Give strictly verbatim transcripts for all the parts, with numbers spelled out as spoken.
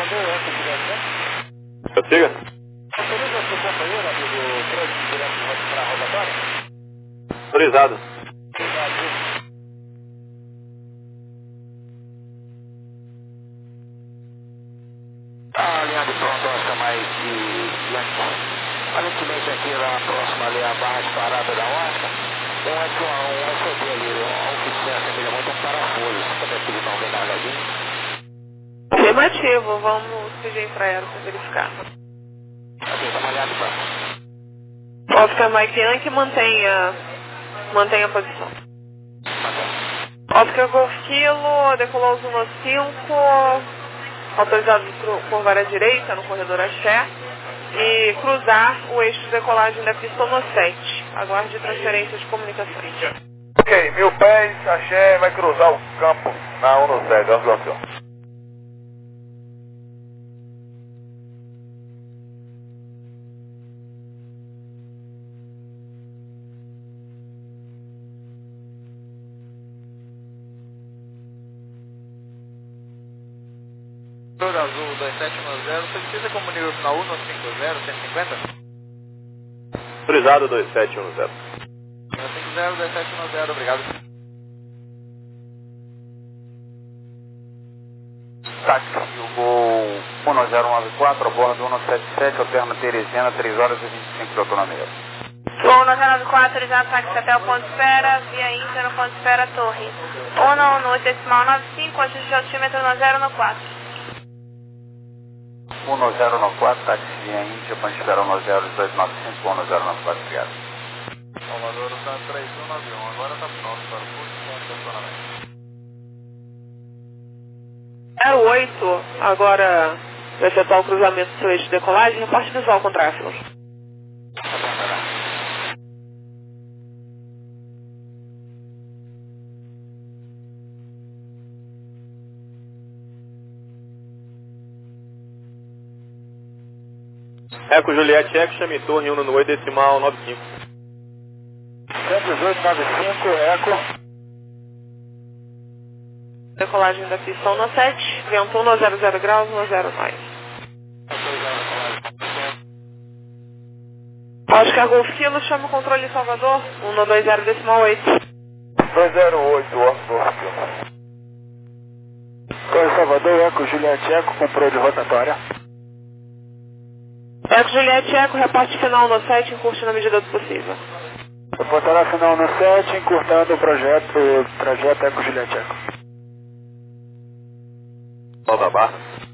Prossiga. Autoriza seu companheiro, amigo Fred, direto para a rotatória? Autorizado. A linha de pronto, Oscar Mike Yankee. Aparentemente aqui na próxima ali, a barra de parada da Oscar, tem um S D ali, um que se assemelha muito a um parafuso. Você também pediu para alguém dar uma olhadinha? Afirmativo, vamos pedir para ela para verificar. Ok, dá uma olhada então. Oscar Mike Yankee, mantenha, mantenha a posição. Oscar Golf Kilo, decolou Zona cinco, autorizado por curvar à direita no corredor Axé e cruzar o eixo de decolagem da pista no sete. Aguarde transferência de comunicações. Ok, mil pés, Axé vai cruzar o campo na um no sete, vamos Azul dois sete um zero, precisa comunicar o final um no cinco zero, cento e cinquenta? Autorizado dois sete um zero. um cinco zero, dois sete um zero, obrigado. Táxi, o Gol um zero nove quatro, a bordo um sete sete, alterna Teresina, três horas e vinte e cinco de autonomia. Gol um zero nove quatro, autorizado táxi até o ponto de espera, via Inter no ponto de espera, torre. um no oito decimal nove cinco, ajuste de altímetro no zero no quatro. um zero nove quatro, táxi via Índia, ponto de espera um zero dois nove cinco, um zero nove quatro, obrigado. Salvador está três um nove um, agora está pronto para o curso de estacionamento. zero oito, agora vai efetuar o cruzamento do seu eixo de decolagem, reporte visual com tráfego. Eco Juliette Eco, chame torre um no oito decimal nove cinco. cento e dezoito, nove cinco, Eco. Decolagem da pista um no sete, vento um no zero zero graus, um zero nove. Oscar Golf Kilo, chama o controle Salvador, um no dois zero decimal oito. dois zero oito, Oscar. Controle Salvador, Eco Juliette Eco, comprou de rotatória. Eco Juliette Eco, reporte final no sete, encurte na medida do possível. Reportará final no sete, encurtando o projeto, o trajeto Eco Juliette Eco. Sol da barra.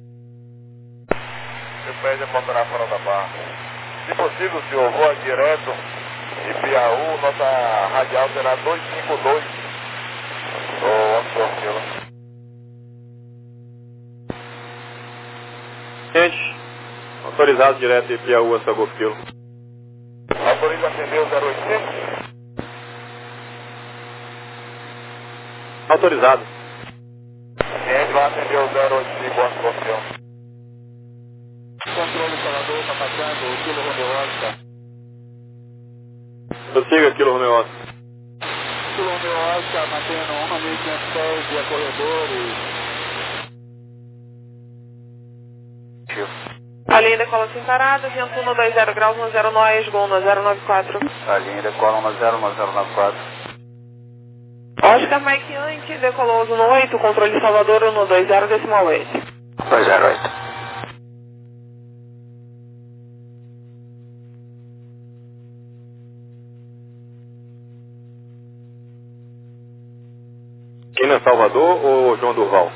Seu pé já ponderá fora da barra. Se possível, senhor, voa direto de Piauí, nossa radial será duzentos e cinquenta e dois. Ô, Oscar. Gente, autorizado direto de Piauí a sua Golf Kilo. Autoriza acender o zero oitocentos? Autorizado. Gente, vai acender o zero oito cinco, Oscar. Controle Salvador, está passando o Kilo Romeo Oscar. Prossiga, Kilo Romeo Oscar. Kilo Romeo Oscar, mantendo um mil e quinhentos pés via corredor e... A linha decola sem parada, vento um no dois zero graus, um zero nove, gol no zero nove quatro. A linha decola um zero um zero nove quatro. Oscar Mike Yankee, decolou no oito, controle Salvador um no dois zero decimal oito. dois zero oito. Quina Salvador ou João Durval?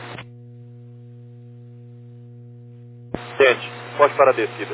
Gente, pode para a descida.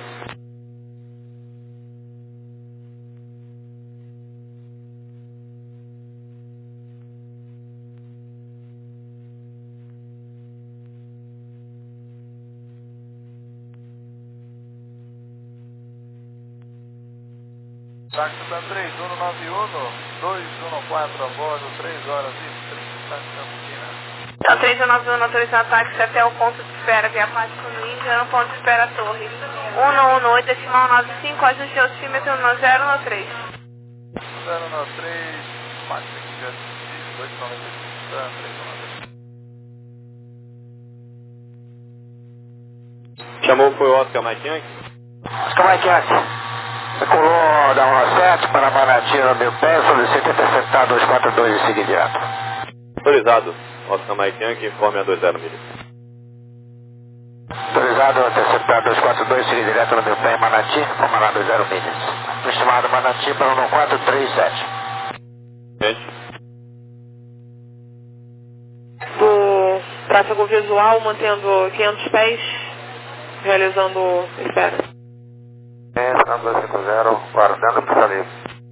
Táxi está três um nove um, dois um quatro a bordo, três horas e trinta Campinas. Então, três um nove um, autorizado táxi até o ponto de espera via Pátio Índia, no ponto de espera Torre. um no oito decimal nove cinco, ajuste de altímetro no zero no três. zero no três, máximo de dois noventa e cinco, três noventa e cinco. Chamou foi o Oscar Mike Yankee? Oscar Mike Yankee. Decolou da um sete para Manati no meu pé, solicita interceptar dois quatro dois e seguir direto. Autorizado. Oscar Mike Yankee, informe a dois zero milhas. Autorizado a interceptar dois quatro dois, seguir direto no meu pé em Manati, comandar dois zero milhas. Estimado Manati para um quatro três sete. Gente. Do tráfego visual, mantendo quinhentos pés, realizando espera. Entra dois cinco zero, guardando pista livre.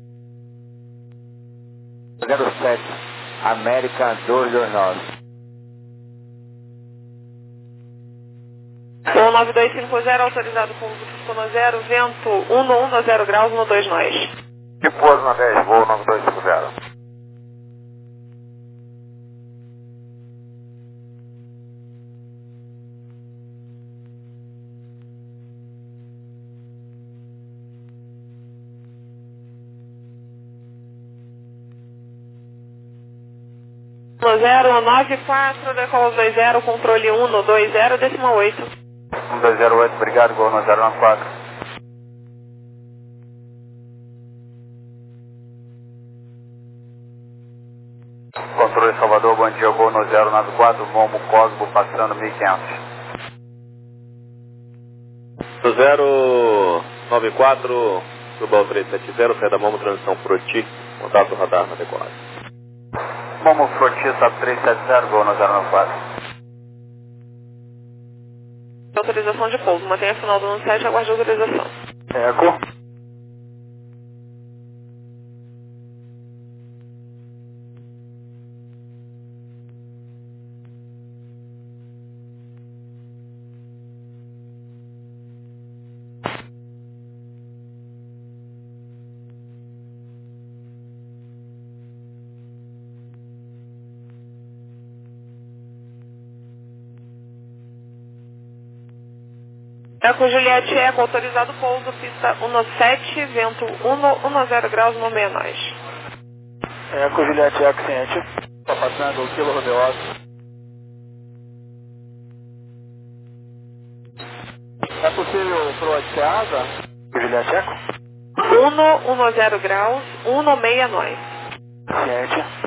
zero sete, América dois dois nove. Voo nove dois cinco zero, autorizado com pista no zero, vento um um zero graus no dois nós. Que pouso na dez, voo nove dois cinco zero. zero nove quatro, decola dois zero, controle um no dois zero, decimal oito. um dois zero oito, obrigado, gol no zero nove quatro. Controle Salvador, bom dia, gol no zero nove quatro, Momo Cosmo passando mil e quinhentos. Do zero nove quatro, Subal três sete zero, pé da Momo, transição Proti, contato radar na decolagem. Momo Frotista três sete zero, gol no zero nove quatro. Autorização de pouso, mantenha final do ano sete, aguarde a autorização. Eco. Eco Juliette Eco, autorizado pouso, pista um sete, vento um zero graus no meia nós. Eco Juliette Eco, ciente. Está passando o quilo Rodeoso. É possível pro de asa? Juliette Eco? um zero graus, um no meia nós. Ciente.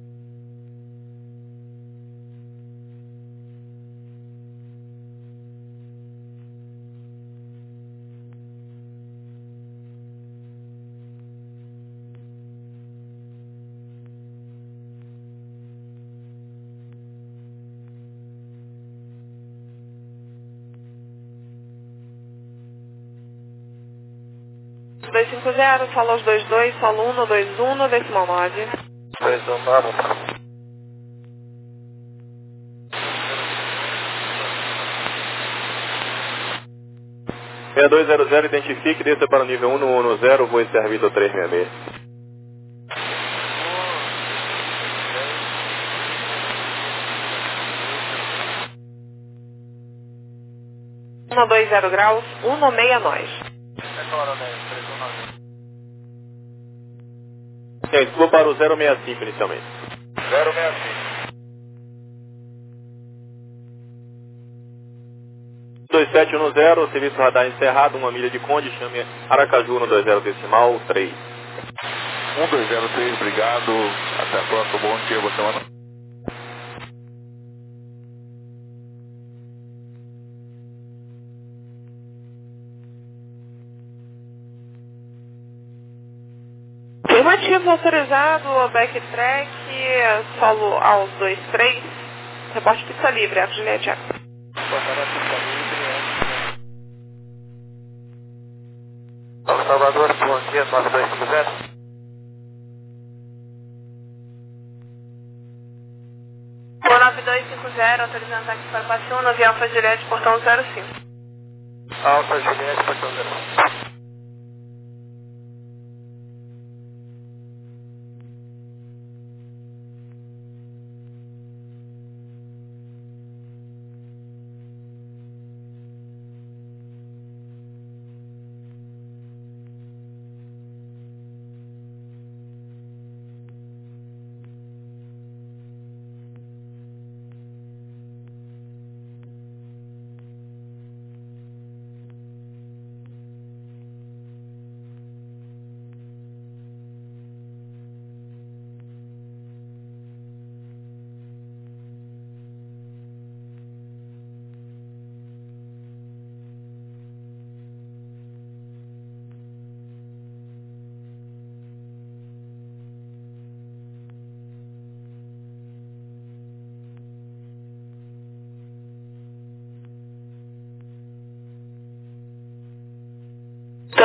dois cinco zero, solo aos dois dois, solo um no dois um no decimal nove. dois um nove. seis dois zero zero, identifique, desça para o nível um no um no zero, voo servido três seis seis. um dois zero graus, um no meia nós. Gente, vou para o zero seis cinco inicialmente. zero seis cinco. dois sete um zero, serviço radar encerrado, uma milha de Conde, chame Aracaju no dois zero decimal três. um dois zero três, obrigado. Até a próxima, bom dia, boa semana. Afirmativo, autorizado, backtrack, solo aos dois três, reporte pista livre, Eco Juliette Eco. Salvador, bom dia, nove dois cinco zero. nove dois cinco zero, autorizando ataque para Passuno, avião Alfa Juliette, portão zero cinco. Alfa Juliette, portão zero cinco.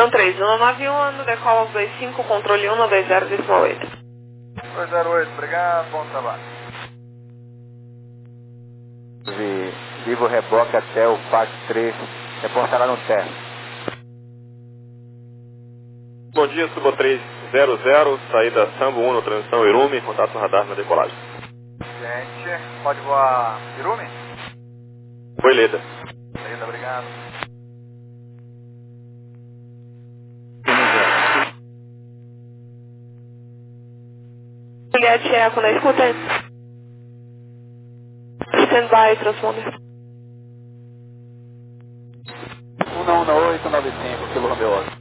São três um nove um, decola dois cinco, controle um dois zero decimal oito. dois zero oito, obrigado, bom trabalho. Vivo reboque até o F A C três, reportará no teste. Bom dia, Subo três zero zero, saída Sambo um, transição Irume, contato radar na decolagem. Gente, pode voar Irume? Foi, Leda. Leda, obrigado. Juliette Eco na escuta. Stand by, transponder. um um oito nove cinco, Kilo Romeo Oscar.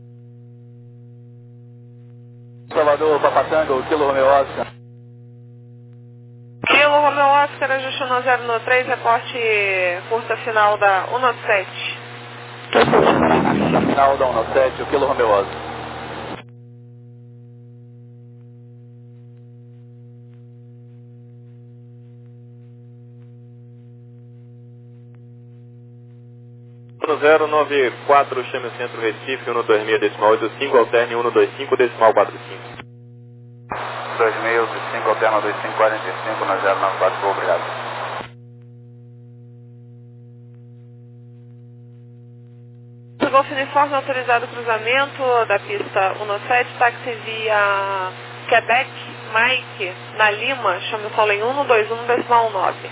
Salvador, Papatango, Kilo Romeo Oscar. Kilo Romeo Oscar, ajuste um zero um três, reporte curta final da um sete. Final da um sete, o Kilo Romeo Oscar. zero nove quatro, chame o centro Recife, um dois seis decimal oito cinco, alterne um dois cinco decimal quatro cinco. dois seis oito cinco, alterna dois cinco quatro cinco, na zero nove quatro, obrigado. Golf Uniforme autorizado cruzamento da pista um sete, táxi via Quebec, Mike, na Lima, chame o solo em um dois um decimal nove.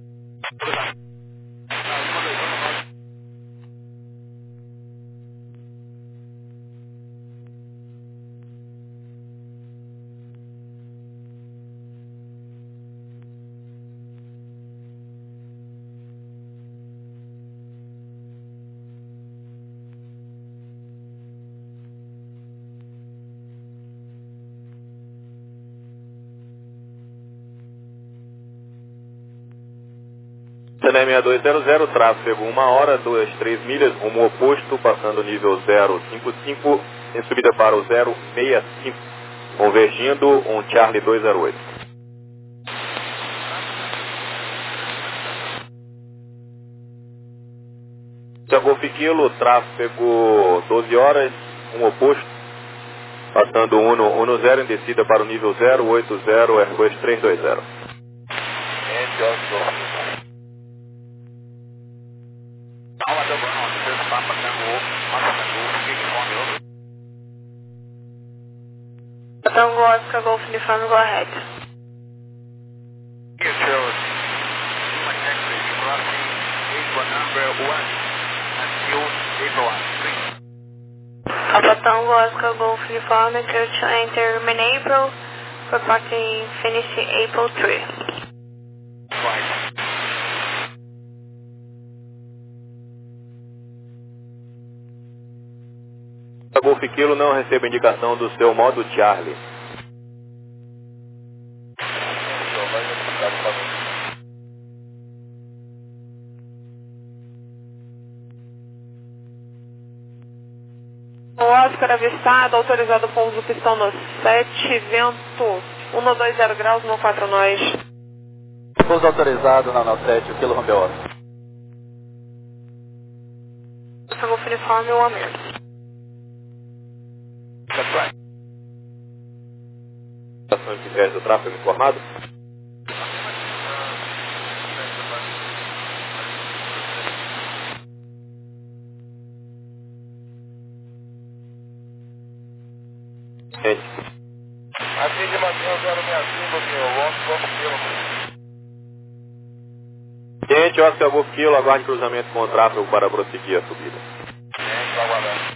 C N E sessenta e dois zero zero, tráfego uma hora, duas, três milhas, rumo oposto, passando nível zero cinco cinco, em subida para o zero seis cinco, convergindo um Charlie dois zero oito. Golf Kilo, tráfego doze horas, um oposto, passando um um zero, em descida para o nível zero oito zero, R dois três dois zero. Tango Oscar, Golf Uniforme, go ahead. Papa Tango Oscar, Golf Uniforme, clear to enter in April, for parking finish April three. Golf Kilo, não recebe indicação do seu modo Charlie. O Oscar avistado, autorizado pouso pistão no sete, vento um dois zero graus, no quatro nós. Pouso autorizado na nove sete, o Kilo Romeo Oscar. Golf Uniforme, um a menos. De crédito do tráfego informado. Gente. Aqui de Matheus zero seis cinco, senhor. Golf Kilo. Gente, Oscar Golf Kilo, aguarde cruzamento com o tráfego para prosseguir a subida. Gente, tá aguardando.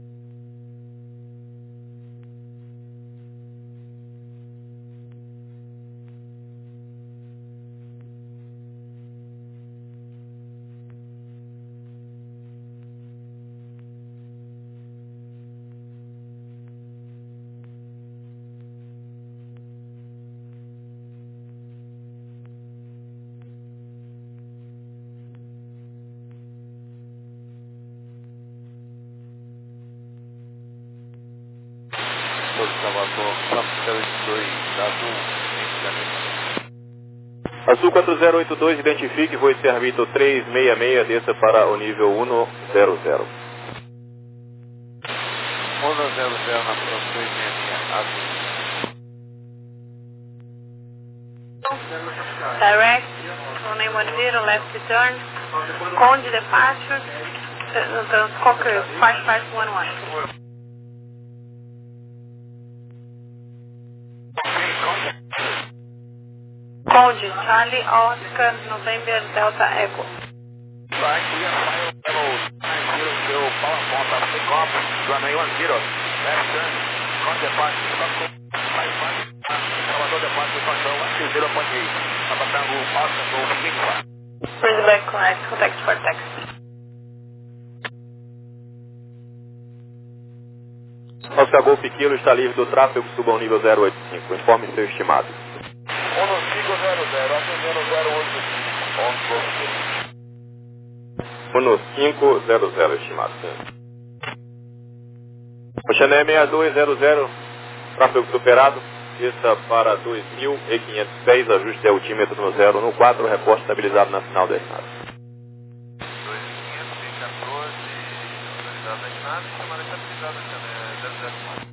Azul quatro zero oito dois, identifique, voo esse árbitro três seis seis, desça para o nível um zero zero. zero, left return. Conde departure, Transcocker five five one one. Conde, Charlie, Oscar, November, Delta, Echo. Right, clear, file level nine zero zero, power point up take off, runway one zero, left turn, Conde departure, five five, Salvador departure, control one two zero point eight, Abatango, Oscar, go, begin flight. Brisbane, correct, contact for taxi. Oscar Golf Kilo está livre do tráfego, suba ao nível zero oito cinco. Informe seu estimado. um cinco zero zero, atendendo zero oito cinco. um cinco zero zero, estimado. Oceané seis dois zero zero, tráfego superado. Desça para dois mil e quinhentos pés, ajuste altímetro no zero no quatro, reporte estabilizado na final da estrada. dois mil quinhentos e quatorze, autorizado na estrada e chamada estabilizada, zero zero.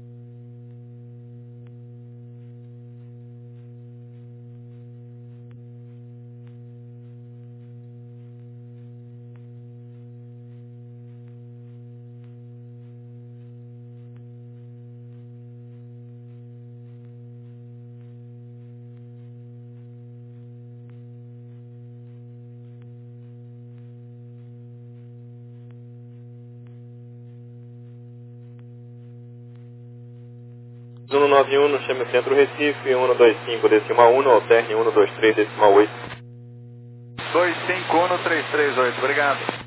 um nove um, chame o centro Recife, um dois cinco, decimal um, alterne um dois três, decimal oito. dois cinco um três três oito, obrigado.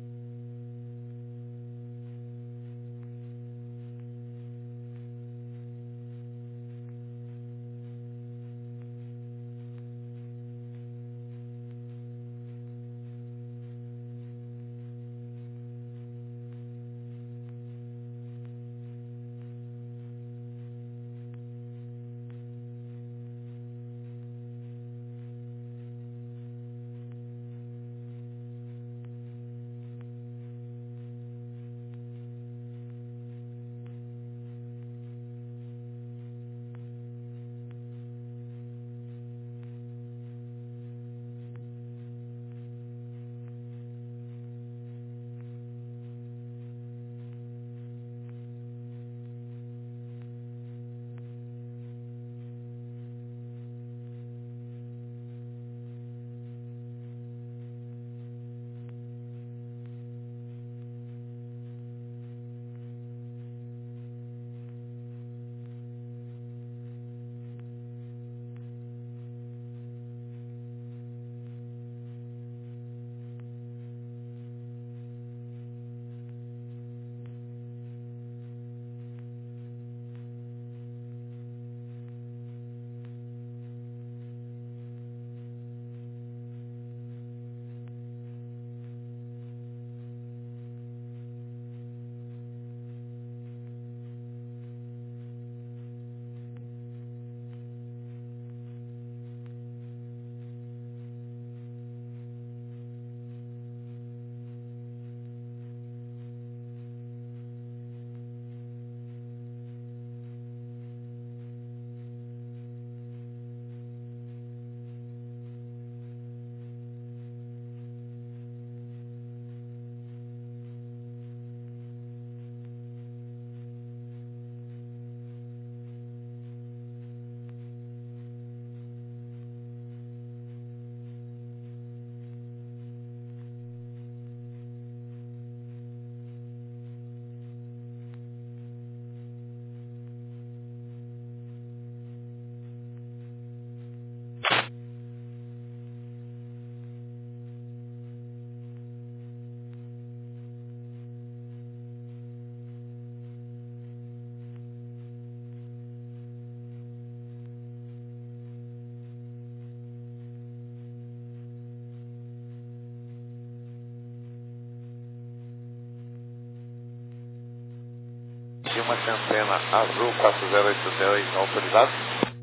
Uma centena azul quatro zero oito dois, autorizado?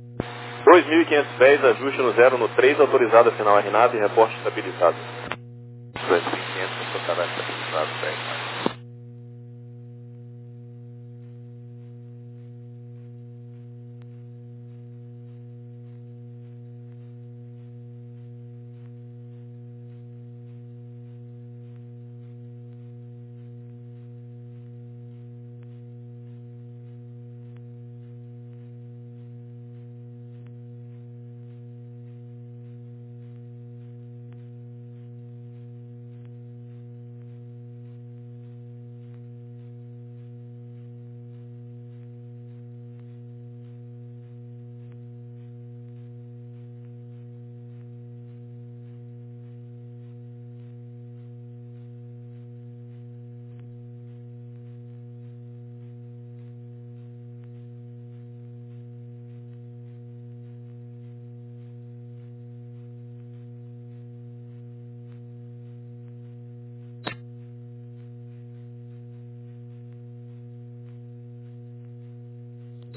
dois mil e quinhentos pés, ajuste no zero no três, autorizado, final R nave, reporte estabilizado. dois mil e quinhentos, total estabilizado, bem.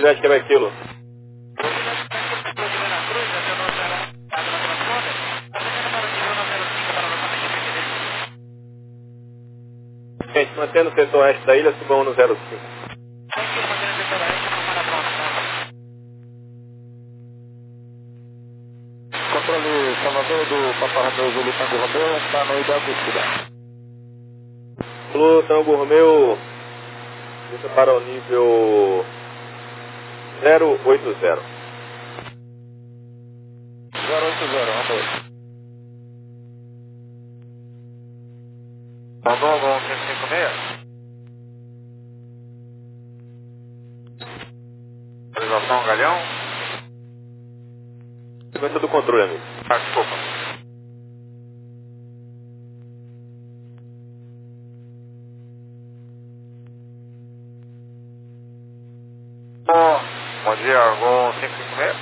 Juliette Quebec Kilo. Gente, mantendo o setor oeste da ilha, subam no zero cinco. Controle Salvador do Papa Romeu Zulu Tango Romeu, está no ideal descida. Zulu Tango Romeu, desça para o nível zero oito zero. zero oito zero, Romeu. Mandou algum cinco cinco seis? Autorização Galhão? Sequência do controle, amigo. Ah, desculpa. Bom dia, algum cinco cinco seis?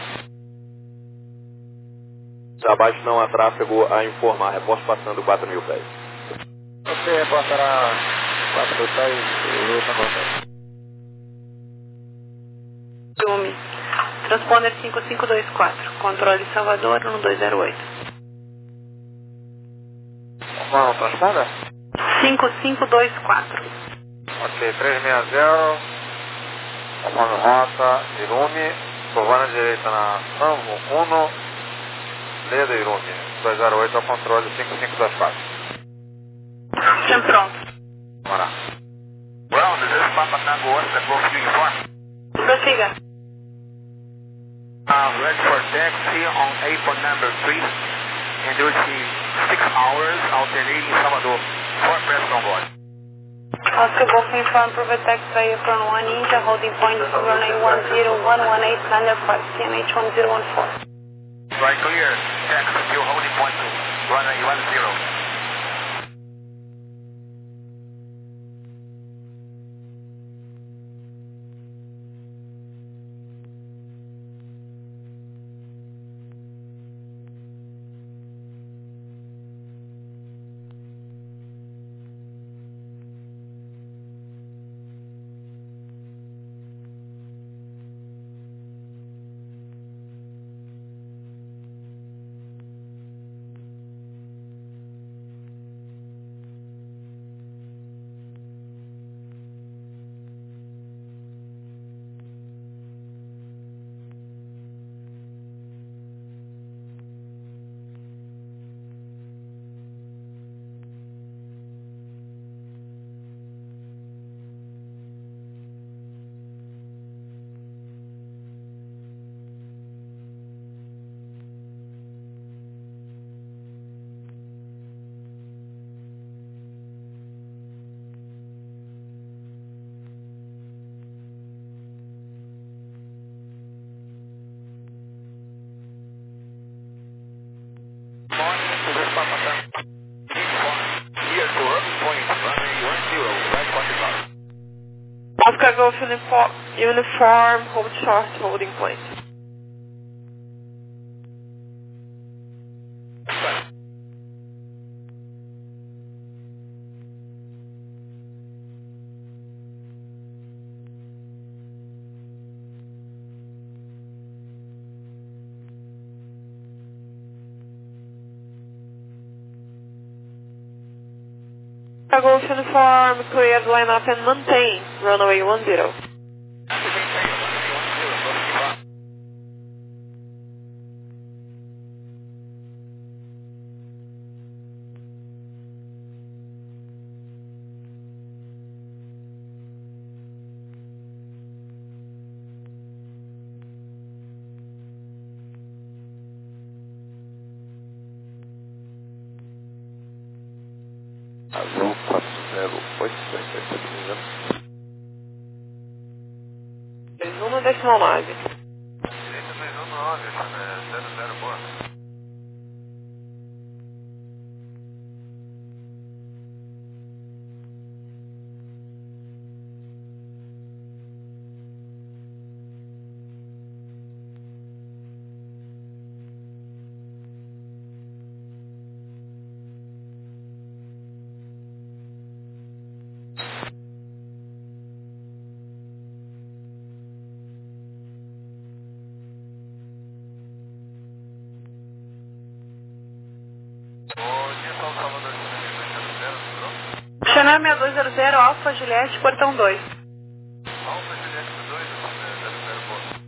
Abaixo não há tráfego a informar. Reporte passando quatro mil pés. Você reportará quatro mil pés e luta contra. Ciúme. Transponder cinco cinco dois quatro. Controle Salvador um dois zero oito. Qual transponder? cinco cinco dois quatro. Ok, trezentos e sessenta. Comando rota, Irume. Curvando à direita na Sambo um. Leda Irume. dois zero oito ao controle cinco cinco dois quatro. Sempre pronto. Vamos lá. Ground, is this Papa Tango Oscar Golf Uniform? Prossiga. Uh, ready for taxi on airport number three. And there will be six hours alternating Salvador. Four press on board. Oscar Golf Uniform, private taxi by Apron one India, holding point runway one zero one one eight, landed five, C M H one zero one four. Right clear, taxi to holding point runway one zero. Oscar Golf uniform, uniform, hold short, holding point. Oscar Golf uniform, cleared line up and maintain, runway one zero. Azul quatro zero oito dois dois, se não me engano. um decimal nove. Direita dois um nove, zero zero, boa. Chame a dois zero zero Alfa Juliette, portão dois. Alfa Juliette dois, zero zero,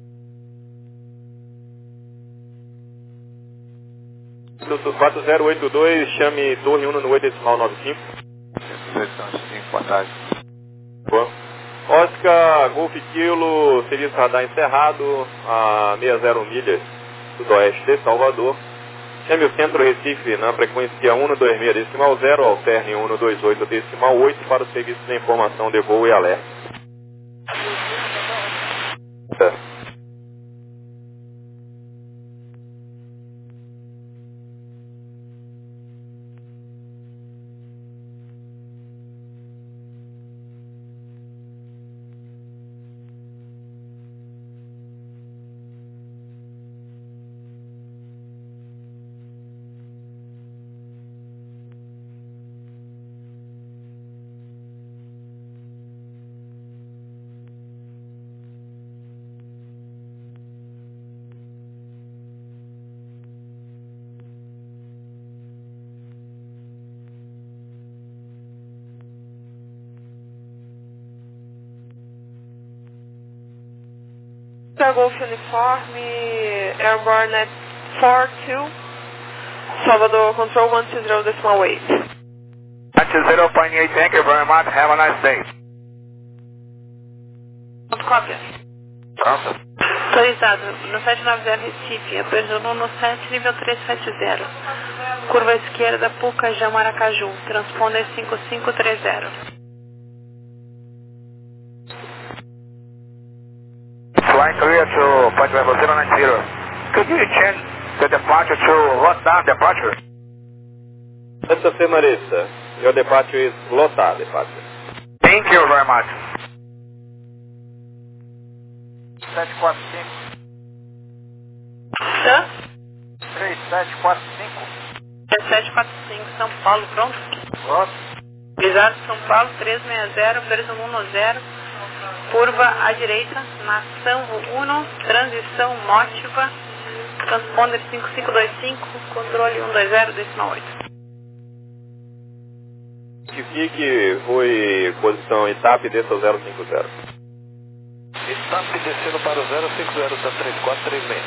Instituto quatro zero oito dois, chame Torre um no oito decimal nove cinco. Boa tarde. Boa. Oscar, Golf Kilo, serviço radar encerrado, a sessenta milhas sudoeste de Salvador. Chame o Centro Recife na frequência um no dois seis decimal zero, alterne um no dois oito decimal oito para o serviço de informação de voo e alerta. É. Golf Uniforme, Airborne at four two, Salvador Control one two zero decimal eight. one two zero point eight, thank you very much, have a nice day. Cópia. Pronto. Autorizado no sete nove zero Recife, apresentou no sete, nível trezentos e setenta. Curva esquerda, Pucajá, Maracaju, transponder cinco cinco três zero. Flying clear to point level zero nine zero. Could you change the departure to Rotterdam departure? Santa Fe Marista, your departure is Lota departure. Thank you very much. sete quatro cinco. Hã? três sete quatro cinco. três sete quatro cinco, São Paulo, pronto? Pronto. Visado São Paulo, trezentos e sessenta, preço um zero. Curva à direita, nação um, transição Mótiva, transponder cinco cinco dois cinco, controle um dois zero decimal oito. Fique, foi posição Itap, desça ao zero cinco zero. Itap descendo para o zero cinco zero, da três quatro três seis.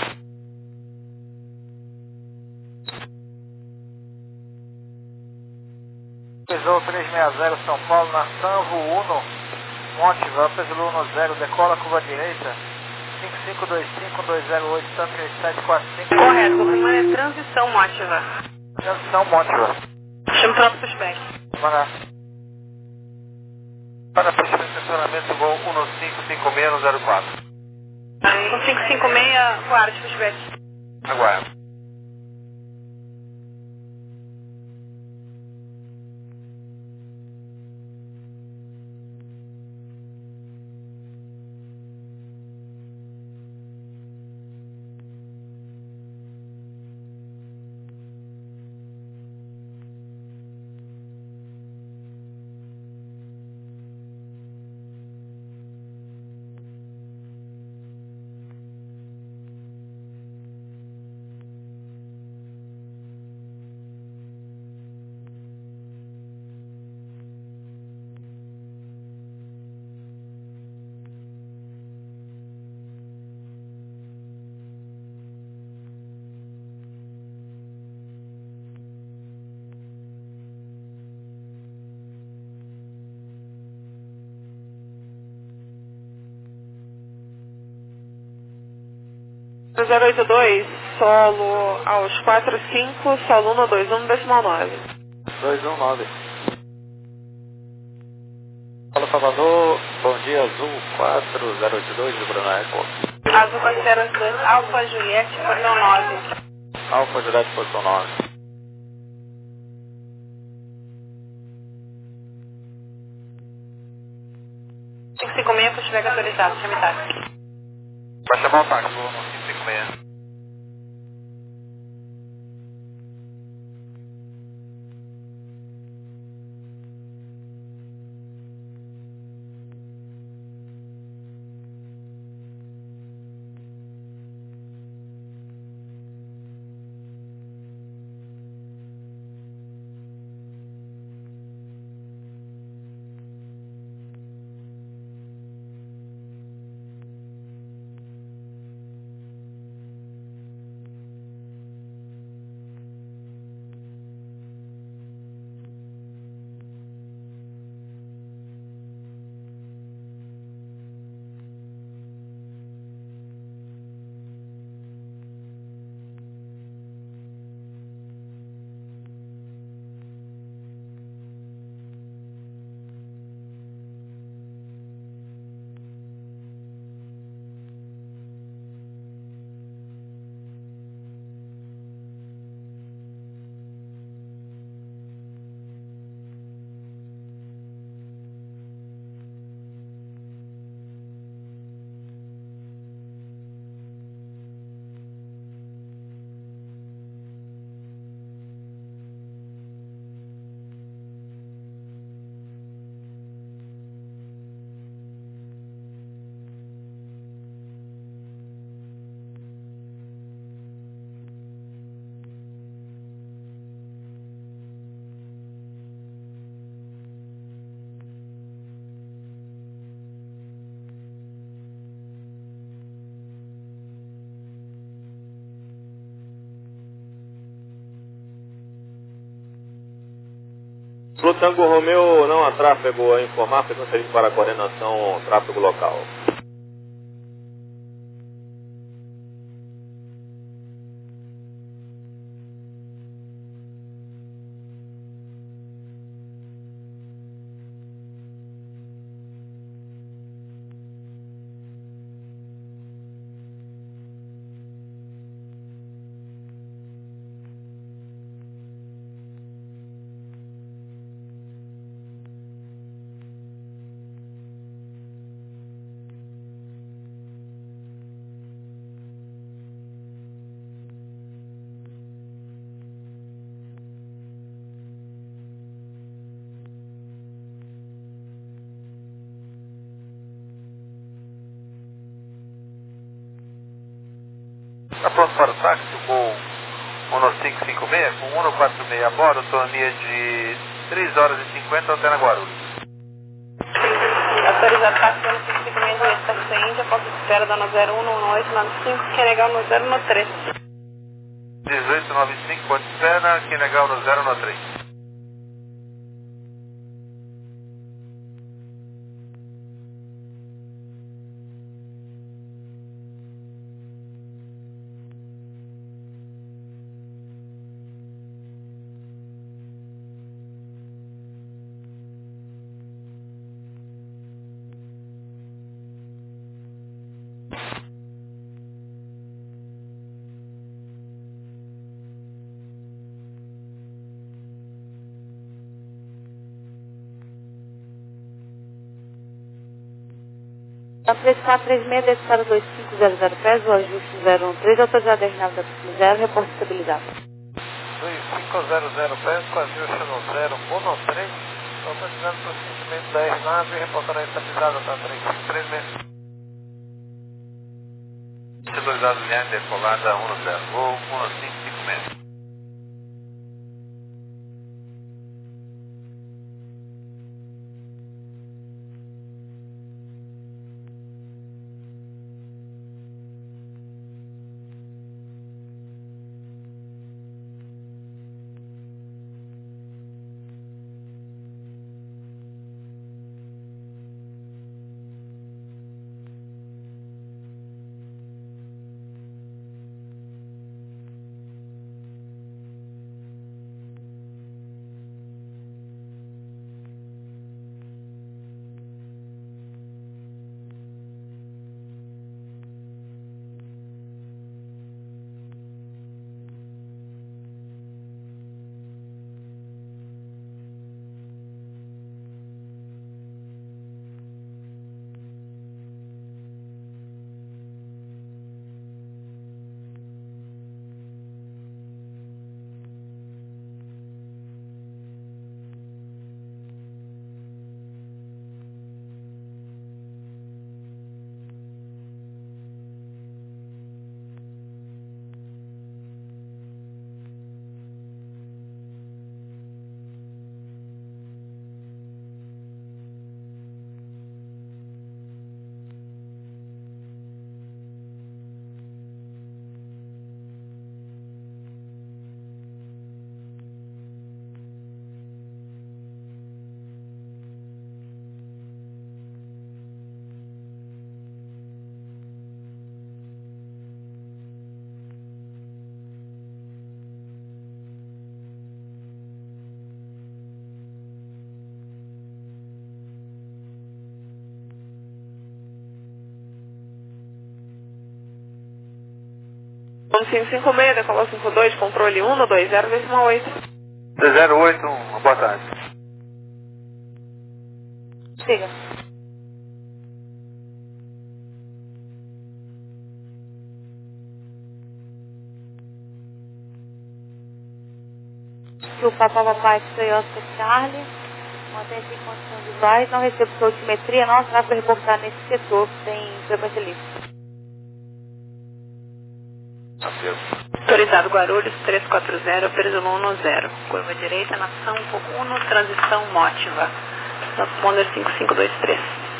Pesou trezentos e sessenta São Paulo, nação um. Monte, Pezelu um zero, decola curva direita, cinco cinco dois cinco, dois zero oito, três sete quatro cinco. Correto, o primeiro é transição Mótiva. Transição Mótiva. Chama o próprio pushback. Para. Para pista de estacionamento, voo um cinco cinco seis zero quatro. um cinco cinco seis, guarda, pushback. Aguardo. zero oito dois, solo aos quatro cinco, solo um dois um decimal nove. dois um nove. Fala Salvador, bom dia, Azul quatro zero oito dois do Bruno Airport. Azul quatro zero oito dois, Alfa Juliette, portão nove. Alfa Juliette, portão nove. cinco cinco seis, pushback autorizado, chame táxi. Vai chamar o táxi, vou no cinco cinco seis. Pro Tango Romeu não há tráfego a informar, frequência para a coordenação tráfego local. Está pronto para o táxi, o Gol um cinco cinco seis, com um quatro seis a bordo, autonomia de três horas e cinquenta até Guarulhos. Autorizado táxi um cinco cinco seis, direito táxi Índia, ponto de espera da zero um um oito nove cinco, que é legal no zero um três. dezoito noventa e cinco, ponto de espera, que é legal no zero um três. A três quatro três seis, descada dois cinco zero zero pés, o ajuste zero um três, autorizado a nave da pista zero, reporte estabilizado. dois cinco zero zero pés, com ajuste no zero um três, autorizado procedimento da aeronave, reportando a estabilizada da três cinco três seis. Autorizado linha decolada um zero, Gol um cinco cinco seis. um cinco cinco seis, decola cinco dois, controle um dois zero, decimal oito. zero oito, uma boa tarde. Siga. Que o Papa Papai Toyota Charlie, mantém-se em condição de voz, não recebo sua altimetria, não será para reportar nesse setor que tem frequência livre. Autorizado Guarulhos três quatro zero, Perisolo um zero. Curva direita, nação um, transição Mótiva. Transponder cinco cinco dois três.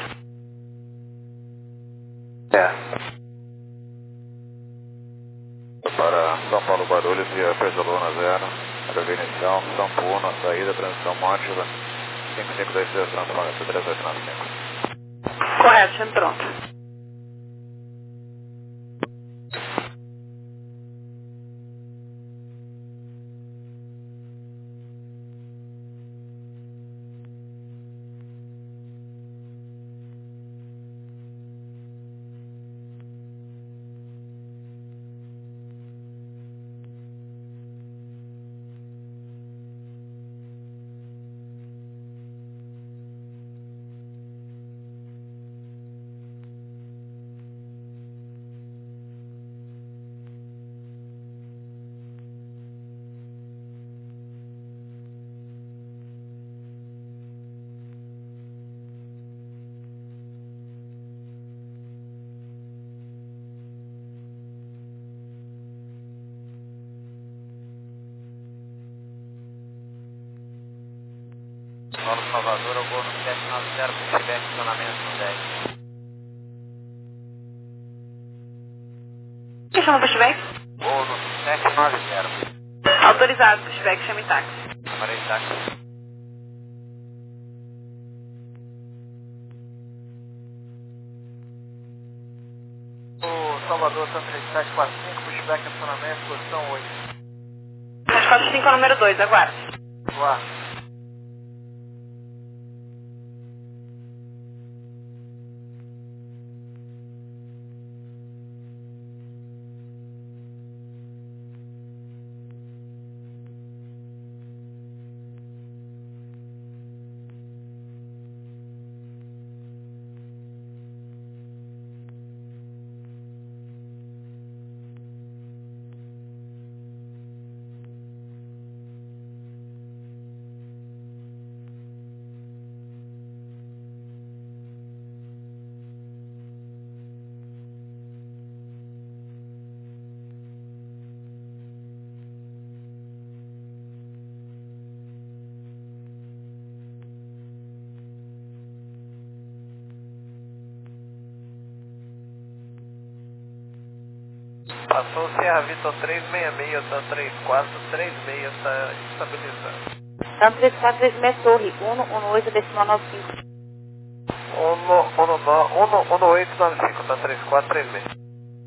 É. Para São Paulo Guarulhos e Perisolo um zero. Prevê inicial, Sampo uno, saída, transição mótila, cinco cinco dois três, transformamento três oito nove cinco. Correto, sempre pronto. Paulo Salvador, eu vou no sete nove zero, pushback, estacionamento no dez. Que chama pushback? Vou no sete nove zero. Autorizado, pushback, chame táxi. Chamarei táxi. O Salvador, sete quatro cinco, pushback, estacionamento, posição oito. sete quatro cinco é o número dois, aguarde. Aguarde. Passou o Sierra Vitor trezentos e sessenta e seis, tá trinta e quatro, trinta e seis, está estabilizando. Então, três quatro três seis, Torre, um um oito, decimal nove cinco. um oito nove cinco, tá trinta e quatro, trinta e seis.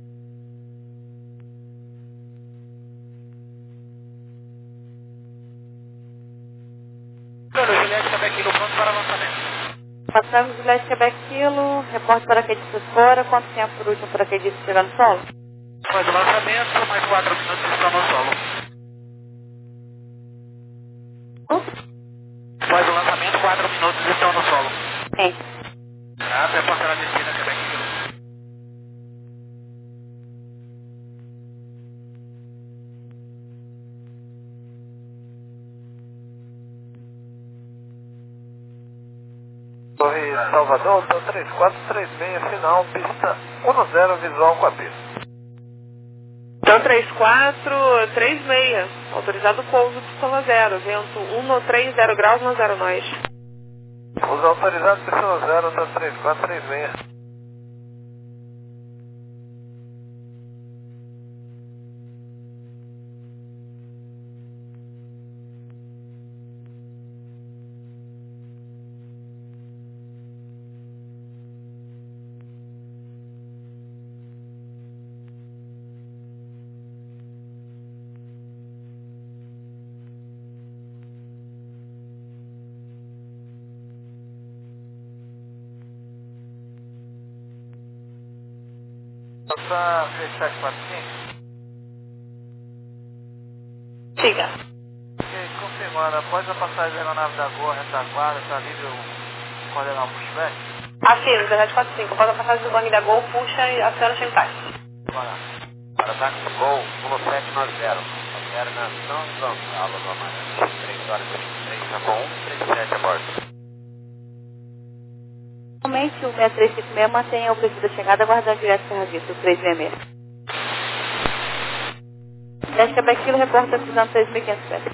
Juliette, Quebec Kilo, pronto para lançamento. Passamos Juliette, Quebec Kilo, reporte paraquedistas fora, quanto tempo por último paraquedista chegar no solo? Faz o lançamento, mais quatro minutos está no solo. Hum? Faz o lançamento, quatro minutos estão no solo. Sim. Ah, reporte para a descida, Quebec Kilo. Torre Salvador, três quatro três seis, final, pista um zero, visual com a pista. Então, três quatro três seis, autorizado pouso, pista zero, vento um três zero graus, um zero nós. Os autorizados, pista zero, tá três quatro três seis. Nossa três sete quatro cinco. Siga. Ok, confirmando. Após a passagem da aeronave da Gol, retaguarda, está livre o coordenal pushback? Afirmo, sete quatro cinco. Após a passagem do banco da Gol, puxa e aciona o chame Bora. Para táxi Gol, um sete nove zero. Alternação Gonçalo do Amarante. três horas e vinte e três, Japão um três sete a bordo. Normalmente o seis três cinco seis mantém o perfil da chegada aguardando direto para a vista, o três seis seis. Juliette, Quebec Kilo, reporta precisando três mil e quinhentos metros.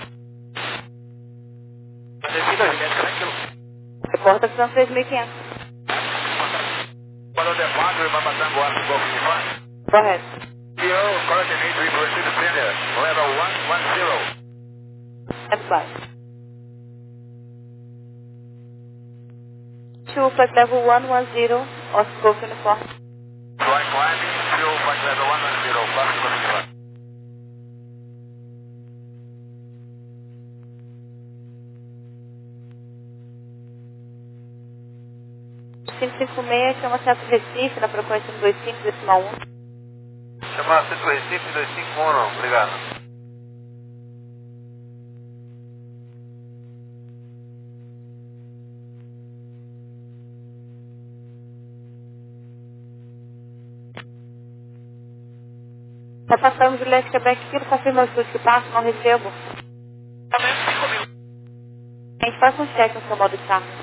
Descida, Juliette, Quebec Kilo. Reporta precisando três mil e quinhentos. Para o Devato, vai passar agora no Golfo de Fã. Correto. E o coordinate reverse descender, level one one zero. Standby. To flight level one one zero, Oscar Golf Uniform. Right climbing, fuel flight level one one zero, fast control. cinco cinco seis, chama Centro Recife, na frequência no dois cinco decimal um. Chamar Centro Recife dois cinco um, obrigado. Tá passando de Juliette Quebec aqui, confirma o estúdio que passa, não recebo. A gente faz um check no seu modo de carro.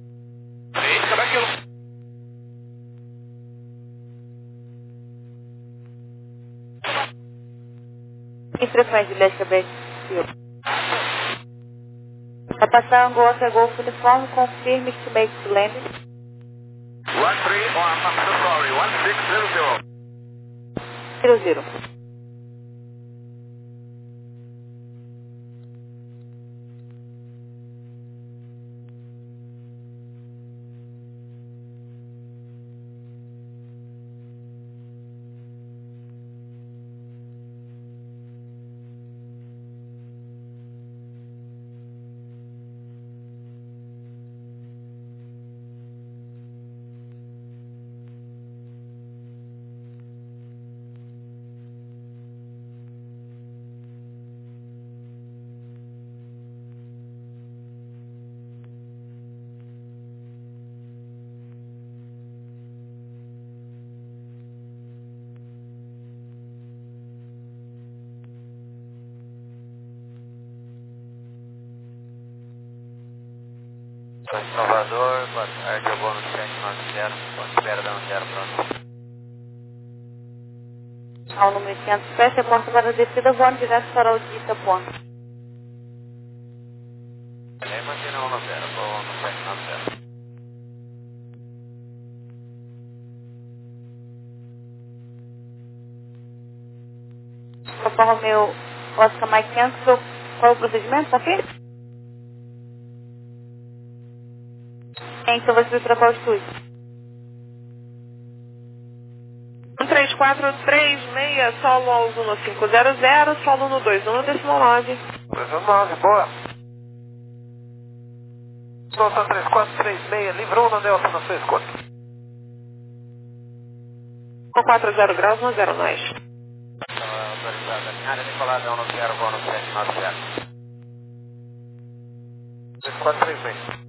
Em frequência, Juliette Quebec. Tá passando Oscar Golf Uniforme, confirme estimate to landing. one three, oh, I'm so sorry, one six zero zero. zero zero. Salvador, boa tarde, eu vou no sete nove zero, espera dar um zero pronto. Ao número quinhentos, fecha a porta para a descida, voando direto para o de Itapuã. É, mantendo um zero, vou no sete nove zero. Alfa Romeo Oscar Mike quinhentos, qual é o procedimento? Confirma? Então você vai trocar o estúdio. três quatro três seis, solo aos um cinco zero zero, solo no dois um decimal nove. dois um nove, boa. Delta três quatro três seis, livre um na Delta na sua escuta. Com quatro zero graus, um zero nós. Autorizada, área Nicolás, um no zero, vou no sete nove zero. três quatro três seis.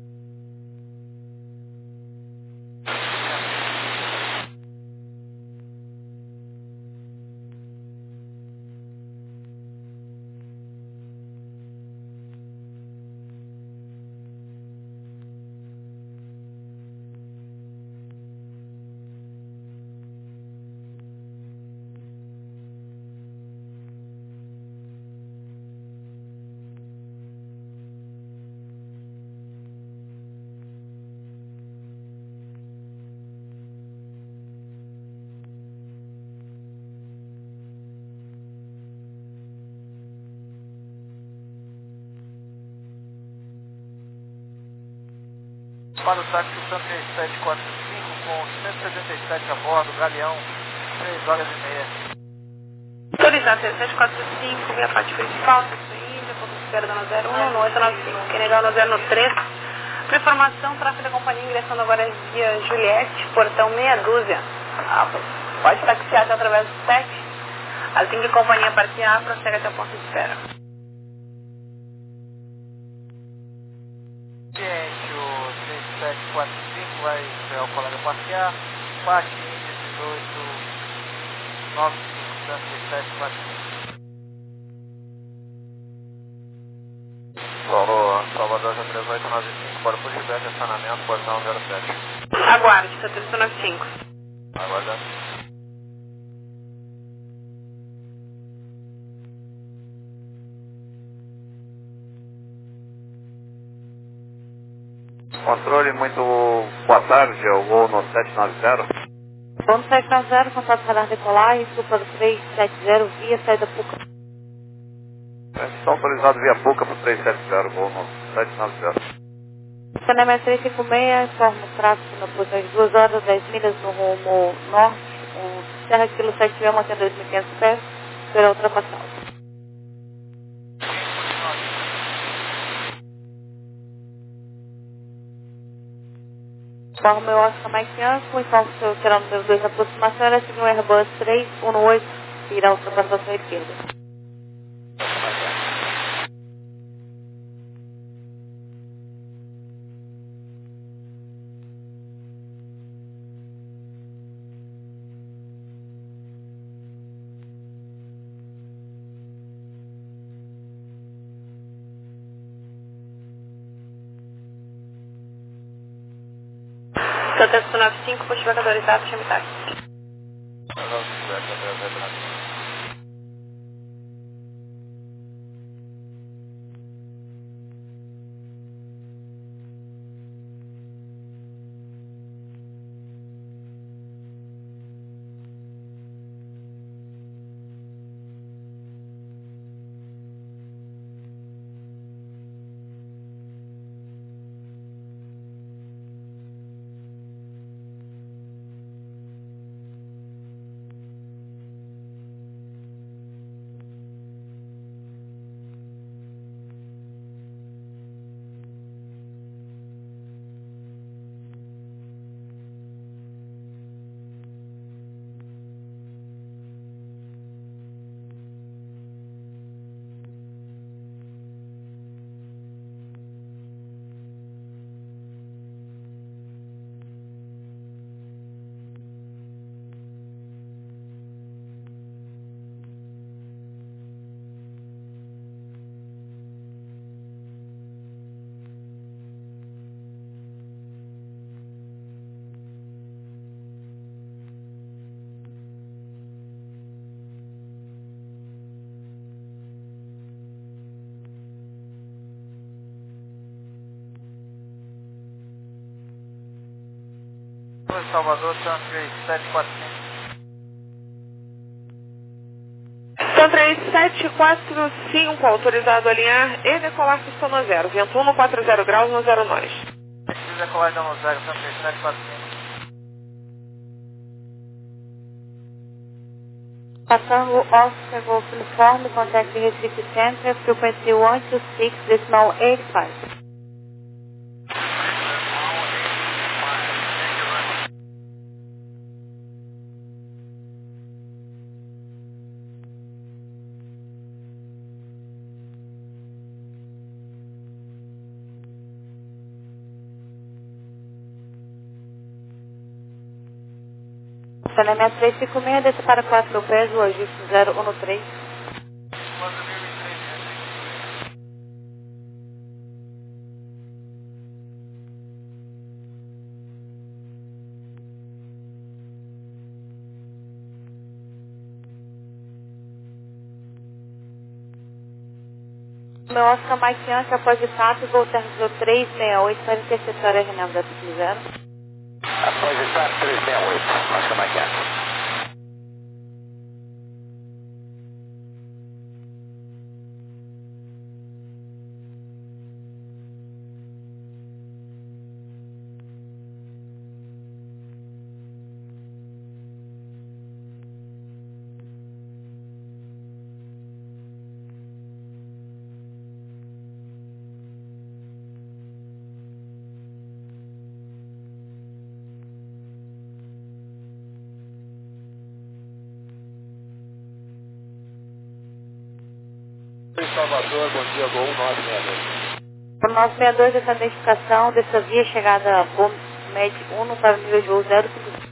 Para o táxi Sunday sete quatro cinco com cento e setenta e sete a bordo, Galeão, três horas e meia. Autorizado sete quatro cinco, via parte principal, Sexta Índia, ponto de espera dona zero um, no oito nove cinco, Quenegal no zero três. Para informação, tráfego da companhia ingressando agora via Juliette, portão meia dúzia. Ah, pode taxiar até através do sete. Assim que a companhia parquear, prossegue até o ponto de espera. Gente, o seis sete quatro cinco vai esperar o colega parquear. Parte Índia dezoito nove cinco seis sete quatro cinco. Solo Salvador três oito nove cinco para o Fugibé, estacionamento, portão zero sete. Aguarde, está três nove cinco. Aguardando. Controle, muito boa tarde, eu vou no sete nove zero. Vou no sete nove zero, contato radar decolar, sul para o três sete zero, via saída Puca. Está autorizado via boca para três sete zero, voo no sete nove zero. Saneamento trezentos e cinquenta e seis, informa o tráfego na posição de duas horas, dez milhas no rumo norte, um Serra Kilo sete mil, mantendo dois mil e quinhentos pés, será ultrapassado. Informa o Oscar Mike Yankee, informa que será o número dois da aproximação, era seguir um Airbus três um oito, que irá ultrapassar a sua esquerda. Santa nove cinco, possível autorizado, chame táxi. Salvador, São três sete quatro cinco. São três sete quatro cinco, autorizado a alinhar e decolar pistão no zero. Vento um no quatro zero graus no zero nós. Precisa decolar então no zero, São três sete quatro cinco. Passando Oscar Golf Uniforme, contact Recife Center, frequency one two six, decimal eight five. Saneamento trezentos e cinquenta e seis, desce para quatro pés, o ajuste zero um três. Meu Oscar Mike Yankee, após de fato, vou ter três seis oito para interceptar a reunião da zero. Após estar três seis oito, Oscar Mike Yankee. Salvador, bom dia, Gol nove seis dois. Por nove seis dois, essa identificação dessa via chegada Bom Med um para o nível de voo zero cinco cinco.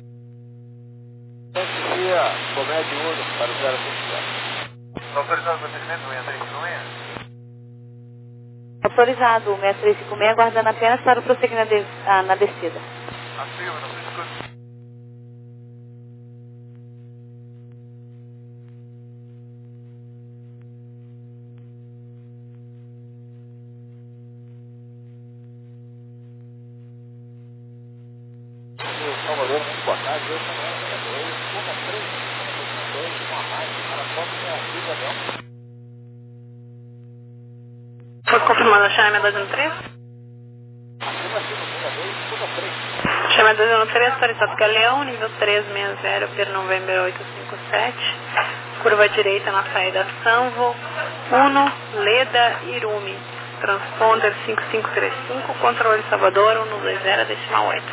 Dia, Comed um para o zero cinco zero. Autorizado o procedimento do seis três cinco seis? Autorizado o seis três cinco seis, aguardando apenas para prosseguir na, de, ah, na descida. Afirma, não se escuta. Salvador, muito boa tarde. Eu sou o André dois, uma três, dois, uma mais, para a foto minha filha, não. Confirmando, chame dois um três. Chame dois um três, Toritado Galeão, nível três seis zero, per November oito cinco sete. Curva direita na saída Sanvo, um, Leda, Irumi. Transponder cinco cinco três cinco, controle Salvador um dois zero, decimal oito.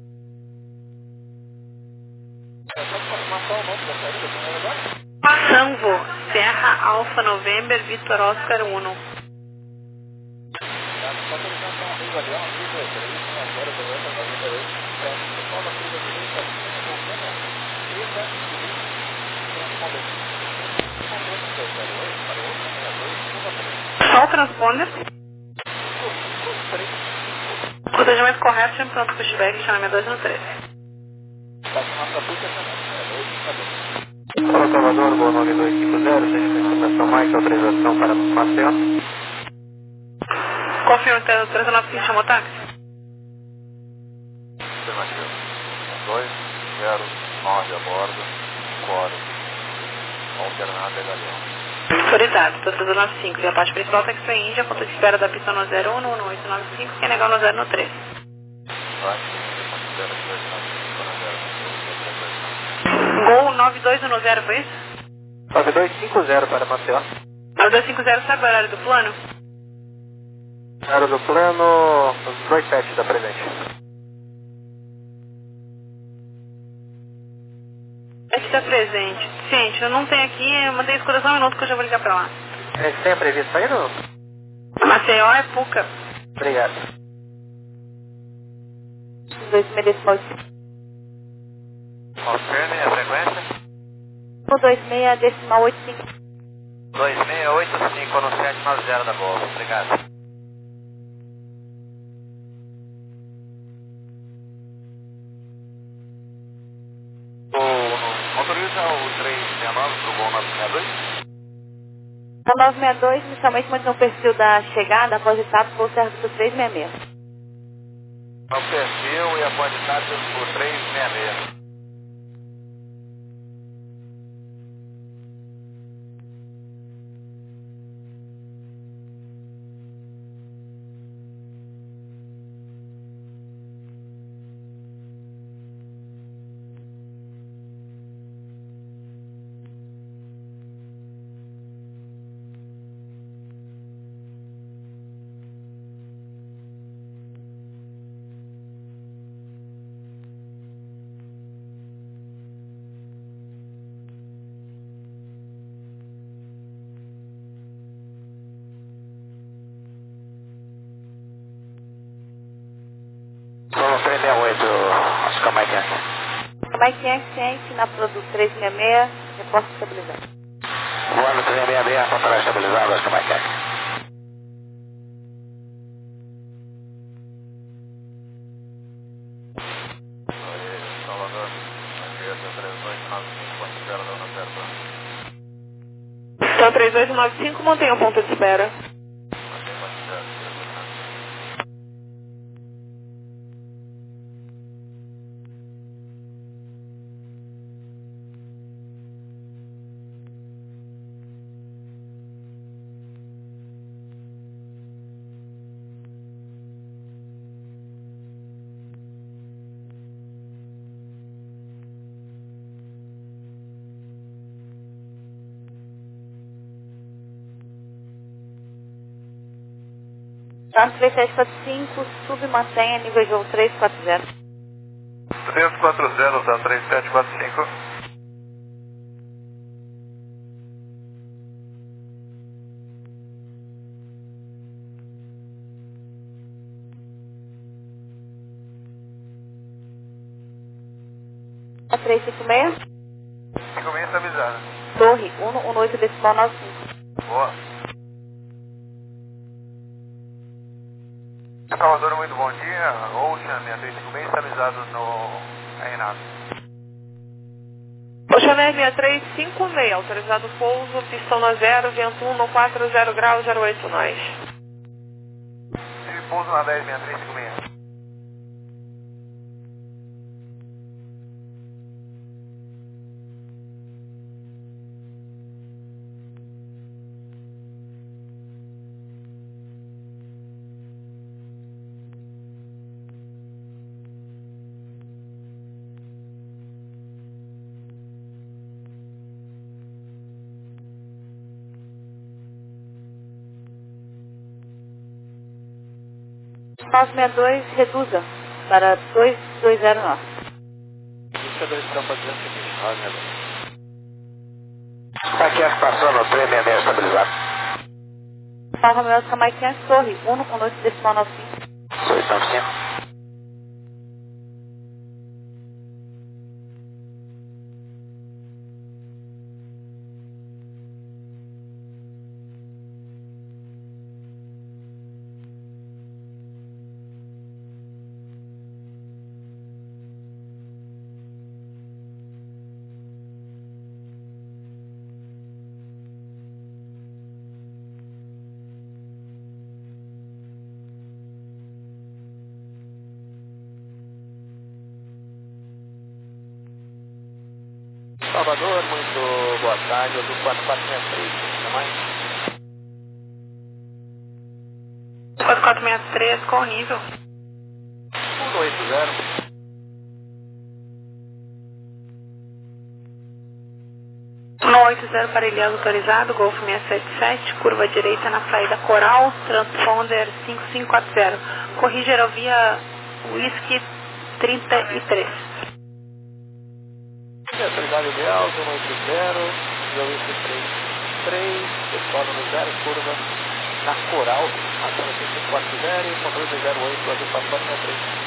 Sanvo, Serra Alfa November, Vitor Oscar um. Só o transponder. Procedimento correto, sempre pronto pushback, chame dois um três. Para Salvador, Gol nove dois cinco zero, tem interpretação Mike, autorização para Maceió. Confirma o três nove cinco, chamou táxi? Afirmativo. dois zero nove a bordo, cinco horas. Alternada e Galeão. Autorizado, três nove cinco, e a parte principal taxi Índia, ponto de espera da pista no zero um, no um oito nove cinco, quem negar no zero no três. Gol nove dois um zero, foi isso? nove dois cinco zero para Maceió. nove dois cinco zero, sabe o horário do plano? Horário do plano, dois sete da presente. Aqui está presente. Gente, eu não tenho aqui, eu mandei escuta só um minuto que eu já vou ligar pra lá. É, tem a previsto aí, não? Maceió é Puca. Obrigado. dois seis decimal oito. Confirme a frequência. dois seis decimal oito cinco. dois seis oito cinco no sete nove zero da Golf. Obrigado. Autoriza o três seis nove para o Gol nove seis dois? O nove seis dois, inicialmente mantém o perfil da chegada após etapa para o serviço três seis seis. O perfil e após etapa por três seis seis. três seis oito, Oscar Mike Yankee. Mike Yankee, ciente na Pro do três seis seis, reporte estabilizado. Voando três seis seis, controle estabilizado, Oscar Mike Yankee. Salvador, três oito nove cinco, ponto de espera da Una Certa. Então três oito nove cinco, mantenha o ponto de espera. Mantém ponto de espera. Trans três sete quatro cinco, submantenha nível jogo três quatro zero. três quatro zero, tá? três sete quatro cinco. três cinco seis, cinco seis está avisado. torre um um oito decimal nove cinco. Boa. Salvador, muito bom dia. Ocean seis três cinco seis está avisado no Reinado. Ocean seis três cinco seis, autorizado pouso, pistão no zero, vento um no quatro zero graus, zero oito nós. E pouso na dez seis três cinco seis. nove seis dois, reduza para dois dois zero nove. Busca dois campo duzentos e vinte, nove seis dois. Aqui a estação no trem seis seis estabilizado. Alfa Romeo Oscar Mike quinhentos, torre, um com noite decimal nove cinco. dois nove cinco. Salvador, muito boa tarde, eu do quatro quatro seis três, não mais? quatro quatro seis três, qual o nível? um oito zero. um oito zero para Ilhéus autorizado, Golf seis sete sete, curva direita na saída Coral, transponder cinco cinco quatro zero. Corrige aerovia Whisky trinta e três. Autoridade Ilhéus, um oito zero, Whisky três três, descola no zero, curva na Coral, ação cinco cinco quatro zero, controle zero oito, Brasil Passport seis três.